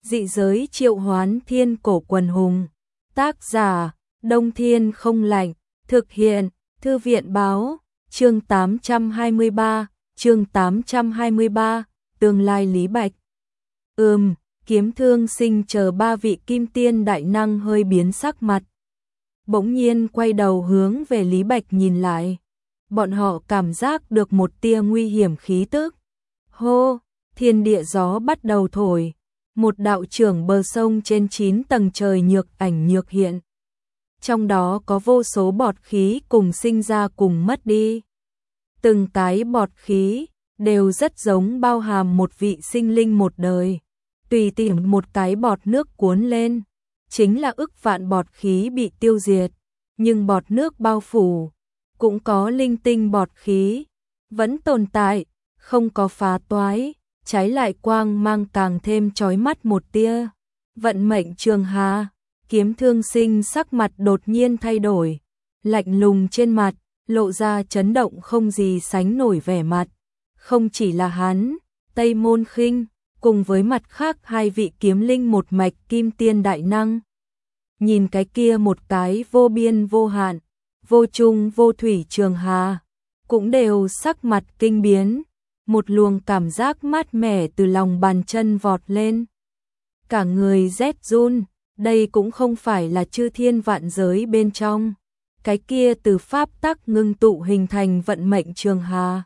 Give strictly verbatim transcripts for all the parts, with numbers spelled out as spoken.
Dị giới triệu hoán thiên cổ quần hùng. Tác giả, Đông Thiên không lạnh. Thực hiện, Thư viện báo. Chương tám trăm hai mươi ba, chương tám trăm hai mươi ba, tương lai Lý Bạch. Ừm, Kiếm Thương Sinh chờ ba vị kim tiên đại năng hơi biến sắc mặt. Bỗng nhiên quay đầu hướng về Lý Bạch nhìn lại. Bọn họ cảm giác được một tia nguy hiểm khí tức. Hô, thiên địa gió bắt đầu thổi. Một đạo trưởng bờ sông trên chín tầng trời nhược ảnh nhược hiện. Trong đó có vô số bọt khí cùng sinh ra cùng mất đi. Từng cái bọt khí đều rất giống bao hàm một vị sinh linh một đời. Tùy tiện một cái bọt nước cuốn lên, chính là ức vạn bọt khí bị tiêu diệt. Nhưng bọt nước bao phủ, cũng có linh tinh bọt khí, vẫn tồn tại, không có phá toái, trái lại quang mang càng thêm chói mắt một tia. Vận mệnh Trường Hà, Kiếm Thương Sinh sắc mặt đột nhiên thay đổi, lạnh lùng trên mặt, lộ ra chấn động không gì sánh nổi vẻ mặt. Không chỉ là hắn, Tây Môn Khinh, cùng với mặt khác hai vị kiếm linh một mạch kim tiên đại năng. Nhìn cái kia một cái vô biên vô hạn, vô trung vô thủy Trường Hà, cũng đều sắc mặt kinh biến, một luồng cảm giác mát mẻ từ lòng bàn chân vọt lên. Cả người rét run, đây cũng không phải là chư thiên vạn giới bên trong. Cái kia từ pháp tắc ngưng tụ hình thành vận mệnh Trường Hà,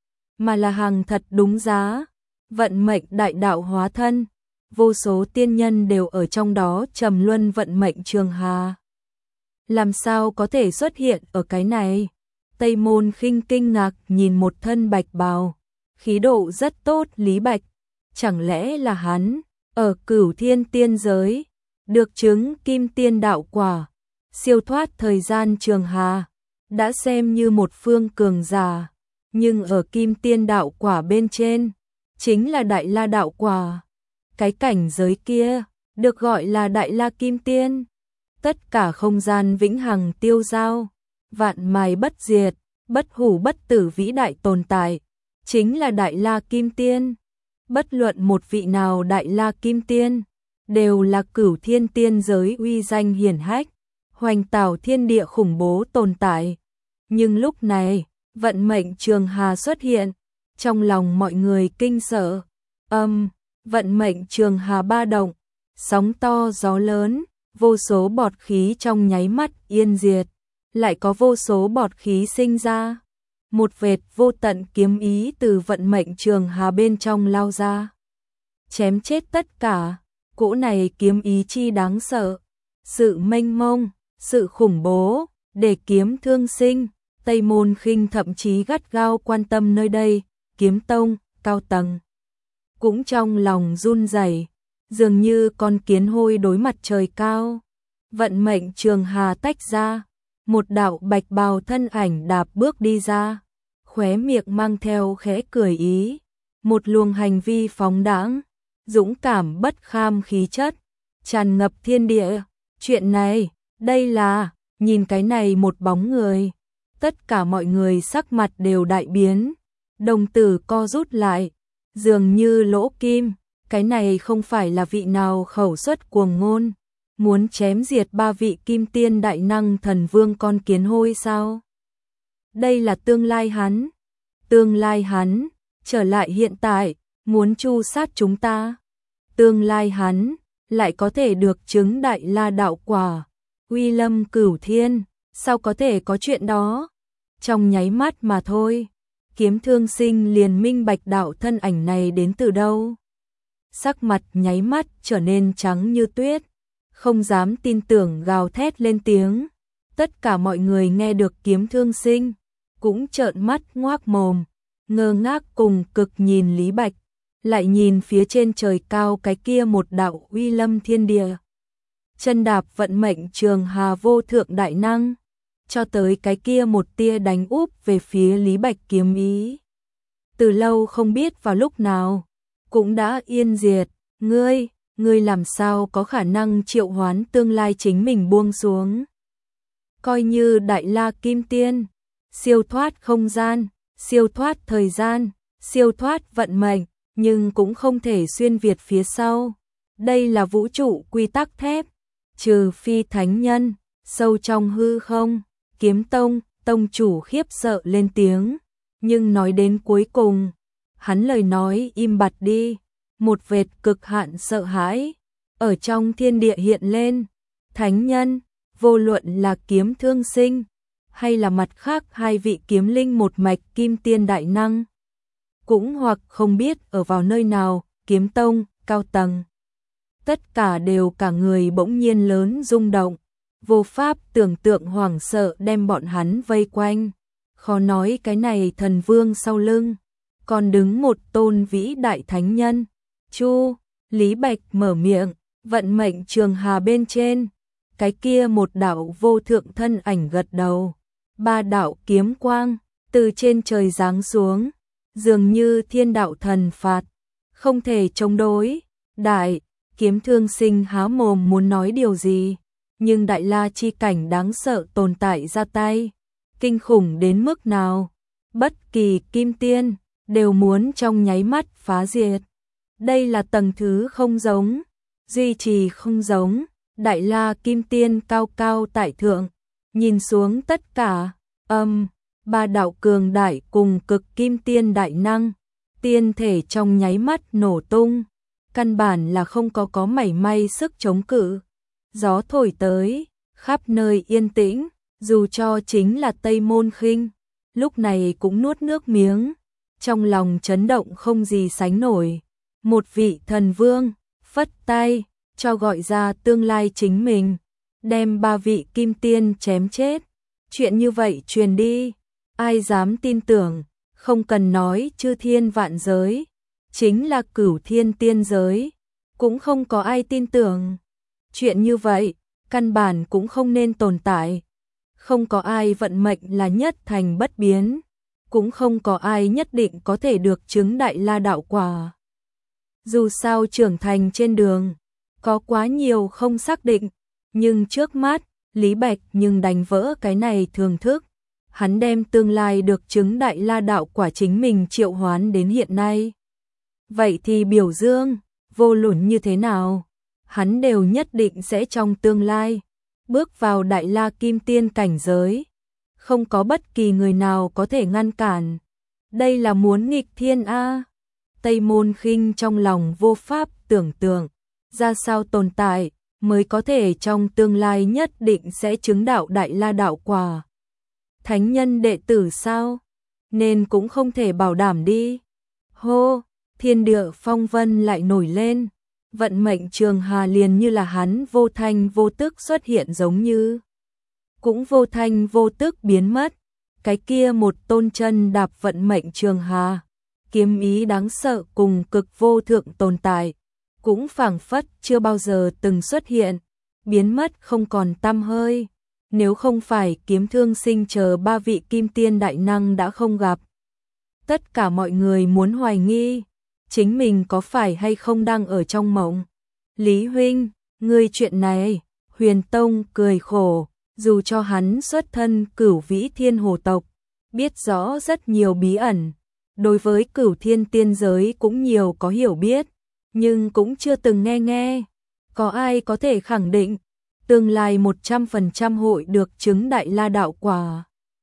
mà là hàng thật đúng giá, vận mệnh đại đạo hóa thân, vô số tiên nhân đều ở trong đó trầm luân vận mệnh Trường Hà. Làm sao có thể xuất hiện ở cái này? Tây Môn Khinh kinh ngạc nhìn một thân bạch bào, khí độ rất tốt Lý Bạch, chẳng lẽ là hắn ở Cửu Thiên tiên giới được chứng kim tiên đạo quả, siêu thoát thời gian Trường Hà, đã xem như một phương cường giả, nhưng ở kim tiên đạo quả bên trên, chính là đại la đạo quả. Cái cảnh giới kia, được gọi là đại la kim tiên. Tất cả không gian vĩnh hằng tiêu dao, vạn mài bất diệt, bất hủ bất tử vĩ đại tồn tại, chính là đại la kim tiên. Bất luận một vị nào đại la kim tiên, đều là Cửu Thiên tiên giới uy danh hiển hách, hoành tảo thiên địa khủng bố tồn tại. Nhưng lúc này, vận mệnh Trường Hà xuất hiện, trong lòng mọi người kinh sợ. Âm, vận mệnh Trường Hà ba động, sóng to gió lớn, vô số bọt khí trong nháy mắt yên diệt, lại có vô số bọt khí sinh ra. Một vệt vô tận kiếm ý từ vận mệnh Trường Hà bên trong lao ra, chém chết tất cả. Cỗ này kiếm ý chi đáng sợ, sự mênh mông, sự khủng bố, để Kiếm Thương Sinh, Tây Môn Khinh thậm chí gắt gao quan tâm nơi đây, kiếm tông, cao tầng. Cũng trong lòng run rẩy, dường như con kiến hôi đối mặt trời cao. Vận mệnh Trường Hà tách ra, một đạo bạch bào thân ảnh đạp bước đi ra, khóe miệng mang theo khẽ cười ý, một luồng hành vi phóng đãng, dũng cảm bất kham khí chất, tràn ngập thiên địa. Chuyện này, đây là, nhìn cái này một bóng người, tất cả mọi người sắc mặt đều đại biến, đồng tử co rút lại, dường như lỗ kim. Cái này không phải là vị nào khẩu xuất cuồng ngôn, muốn chém diệt ba vị kim tiên đại năng thần vương con kiến hôi sao? Đây là tương lai hắn, tương lai hắn, trở lại hiện tại, muốn tru sát chúng ta. Tương lai hắn, lại có thể được chứng đại la đạo quả, uy lâm cửu thiên, sao có thể có chuyện đó? Trong nháy mắt mà thôi, Kiếm Thương Sinh liền minh bạch đạo thân ảnh này đến từ đâu. Sắc mặt nháy mắt trở nên trắng như tuyết, không dám tin tưởng gào thét lên tiếng. Tất cả mọi người nghe được Kiếm Thương Sinh, cũng trợn mắt ngoác mồm, ngơ ngác cùng cực nhìn Lý Bạch, lại nhìn phía trên trời cao cái kia một đạo uy lâm thiên địa. Chân đạp vận mệnh Trường Hà vô thượng đại năng, cho tới cái kia một tia đánh úp về phía Lý Bạch kiếm ý. Từ lâu không biết vào lúc nào, cũng đã yên diệt. Ngươi, ngươi làm sao có khả năng triệu hoán tương lai chính mình buông xuống? Coi như đại la kim tiên, siêu thoát không gian, siêu thoát thời gian, siêu thoát vận mệnh, nhưng cũng không thể xuyên việt phía sau. Đây là vũ trụ quy tắc thép, trừ phi thánh nhân, sâu trong hư không. Kiếm tông, tông chủ khiếp sợ lên tiếng, nhưng nói đến cuối cùng, hắn lời nói im bặt đi, một vệt cực hạn sợ hãi ở trong thiên địa hiện lên. Thánh nhân, vô luận là Kiếm Thương Sinh hay là mặt khác hai vị kiếm linh một mạch kim tiên đại năng, cũng hoặc không biết ở vào nơi nào, kiếm tông, cao tầng. Tất cả đều cả người bỗng nhiên lớn rung động, vô pháp tưởng tượng hoảng sợ đem bọn hắn vây quanh. Khó nói cái này thần vương sau lưng, còn đứng một tôn vĩ đại thánh nhân. Chu, Lý Bạch mở miệng, vận mệnh trường hà bên trên. Cái kia một đạo vô thượng thân ảnh gật đầu. Ba đạo kiếm quang, từ trên trời giáng xuống, dường như thiên đạo thần phạt, không thể chống đối. Đại, Kiếm Thương Sinh há mồm muốn nói điều gì, nhưng đại la chi cảnh đáng sợ tồn tại ra tay, kinh khủng đến mức nào, bất kỳ kim tiên đều muốn trong nháy mắt phá diệt. Đây là tầng thứ không giống, duy trì không giống. Đại la kim tiên cao cao tại thượng, nhìn xuống tất cả, âm, ba đạo cường đại cùng cực kim tiên đại năng, tiên thể trong nháy mắt nổ tung, căn bản là không có có mảy may sức chống cự. Gió thổi tới, khắp nơi yên tĩnh, dù cho chính là Tây Môn Khinh, lúc này cũng nuốt nước miếng, trong lòng chấn động không gì sánh nổi. Một vị thần vương, phất tay, cho gọi ra tương lai chính mình, đem ba vị kim tiên chém chết. Chuyện như vậy truyền đi, ai dám tin tưởng, không cần nói chư thiên vạn giới, chính là cửu thiên tiên giới, cũng không có ai tin tưởng. Chuyện như vậy, căn bản cũng không nên tồn tại. Không có ai vận mệnh là nhất thành bất biến, cũng không có ai nhất định có thể được chứng đại la đạo quả. Dù sao trưởng thành trên đường, có quá nhiều không xác định, nhưng trước mắt, Lý Bạch nhưng đánh vỡ cái này thường thức. Hắn đem tương lai được chứng đại la đạo quả chính mình triệu hoán đến hiện nay. Vậy thì biểu dương, vô luận như thế nào, hắn đều nhất định sẽ trong tương lai bước vào đại la kim tiên cảnh giới. Không có bất kỳ người nào có thể ngăn cản. Đây là muốn nghịch thiên a. Tây Môn Khinh trong lòng vô pháp tưởng tượng ra sao tồn tại mới có thể trong tương lai nhất định sẽ chứng đạo đại la đạo quả. Thánh nhân đệ tử sao? Nên cũng không thể bảo đảm đi. Hô, thiên địa phong vân lại nổi lên. Vận mệnh trường hà liền như là hắn vô thanh vô tức xuất hiện giống như, cũng vô thanh vô tức biến mất. Cái kia một tôn chân đạp vận mệnh trường hà, kiếm ý đáng sợ cùng cực vô thượng tồn tại, cũng phảng phất chưa bao giờ từng xuất hiện, biến mất không còn tăm hơi. Nếu không phải Kiếm Thương Sinh chờ ba vị kim tiên đại năng đã không gặp, tất cả mọi người muốn hoài nghi chính mình có phải hay không đang ở trong mộng. Lý huynh, ngươi chuyện này, Huyền Tông cười khổ, dù cho hắn xuất thân Cửu Vĩ Thiên Hồ tộc, biết rõ rất nhiều bí ẩn, đối với Cửu Thiên tiên giới cũng nhiều có hiểu biết, nhưng cũng chưa từng nghe nghe. Có ai có thể khẳng định tương lai một trăm phần trăm hội được chứng đại la đạo quả?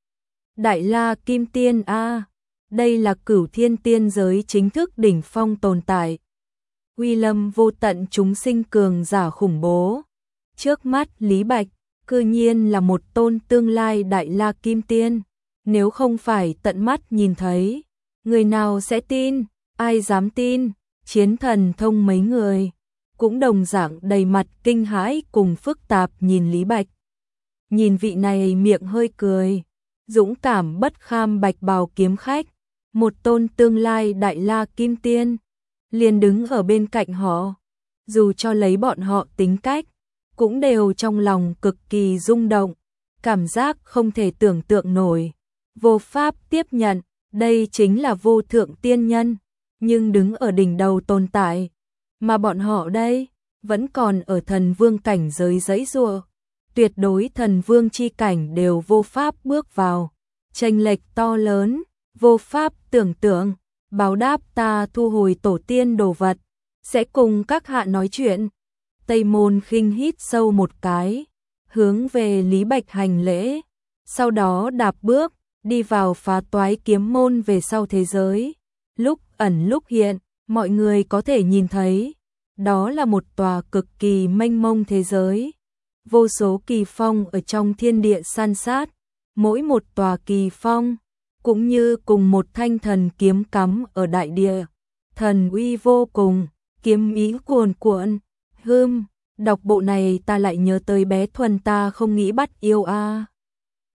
Đại la kim tiên a, đây là Cửu Thiên tiên giới chính thức đỉnh phong tồn tại. Uy lâm vô tận chúng sinh cường giả khủng bố. Trước mắt Lý Bạch, cư nhiên là một tôn tương lai đại la kim tiên. Nếu không phải tận mắt nhìn thấy, người nào sẽ tin, ai dám tin? Chiến Thần Thông mấy người cũng đồng dạng đầy mặt kinh hãi cùng phức tạp nhìn Lý Bạch. Nhìn vị này miệng hơi cười, dũng cảm bất kham bạch bào kiếm khách, một tôn tương lai đại la kim tiên, liền đứng ở bên cạnh họ. Dù cho lấy bọn họ tính cách, cũng đều trong lòng cực kỳ rung động, cảm giác không thể tưởng tượng nổi, vô pháp tiếp nhận, đây chính là vô thượng tiên nhân, nhưng đứng ở đỉnh đầu tồn tại, mà bọn họ đây, vẫn còn ở thần vương cảnh giới giãy giụa, tuyệt đối thần vương chi cảnh đều vô pháp bước vào, chênh lệch to lớn, vô pháp tưởng tượng. Báo đáp ta thu hồi tổ tiên đồ vật, sẽ cùng các hạ nói chuyện. Tây Môn Khinh hít sâu một cái, hướng về Lý Bạch hành lễ, sau đó đạp bước, đi vào phá toái kiếm môn về sau thế giới. Lúc ẩn lúc hiện, mọi người có thể nhìn thấy, đó là một tòa cực kỳ mênh mông thế giới. Vô số kỳ phong ở trong thiên địa san sát, mỗi một tòa kỳ phong, cũng như cùng một thanh thần kiếm cắm ở đại địa. Thần uy vô cùng, kiếm ý cuồn cuộn, hưm, đọc bộ này ta lại nhớ tới bé Thuần ta không nghĩ bắt yêu a.